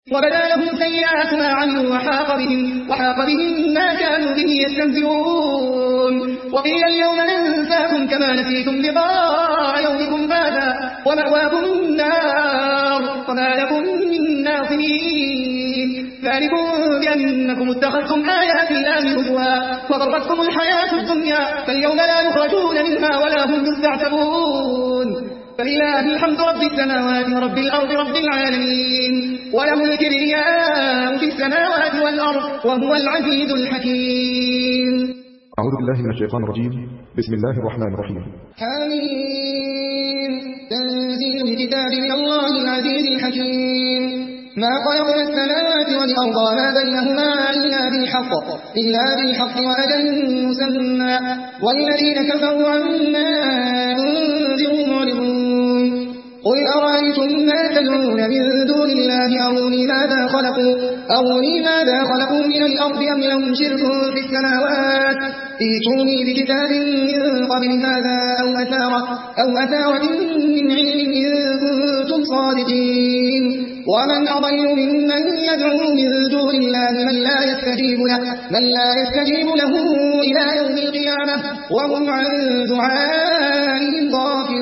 وبدا لهم سيئات ما عملوا وحاق بهم ما كانوا به يستهزئون. وقيل اليوم ننساكم كما نسيتم لقاء يومكم هذا ومأواكم النار وما لكم من ناصرين. ذلكم بأنكم اتخذتم آيات الله هزوا وغرتكم الحياة الدنيا فاليوم لا يخرجون منها ولا هم يستعتبون. فلله الحمد رب السماوات ورب الأرض رب العالمين وله الكبرياء في السماوات والأرض وهو العزيز الحكيم. أعوذ بالله من الشيطان الرجيم. بسم الله الرحمن الرحيم. حميم تنزيل الكتاب من الله العزيز الحكيم. ما خلقنا السماوات والأرض وما بينهما إلا بالحق وأجل مسمى والذين كفروا عما أنذروا معرضون. قل أرأيتم ما تدعون من دون الله أروني ماذا خلقوا من الأرض أم لهم شرك في السماوات ائتوني بكتاب من قبل هذا أو أثارة من علم إن كنتم صادقين. ومن أضل ممن يدعو من دون الله من لا يستجيب له إلى يوم القيامة وهم عن دعائهم غافلون.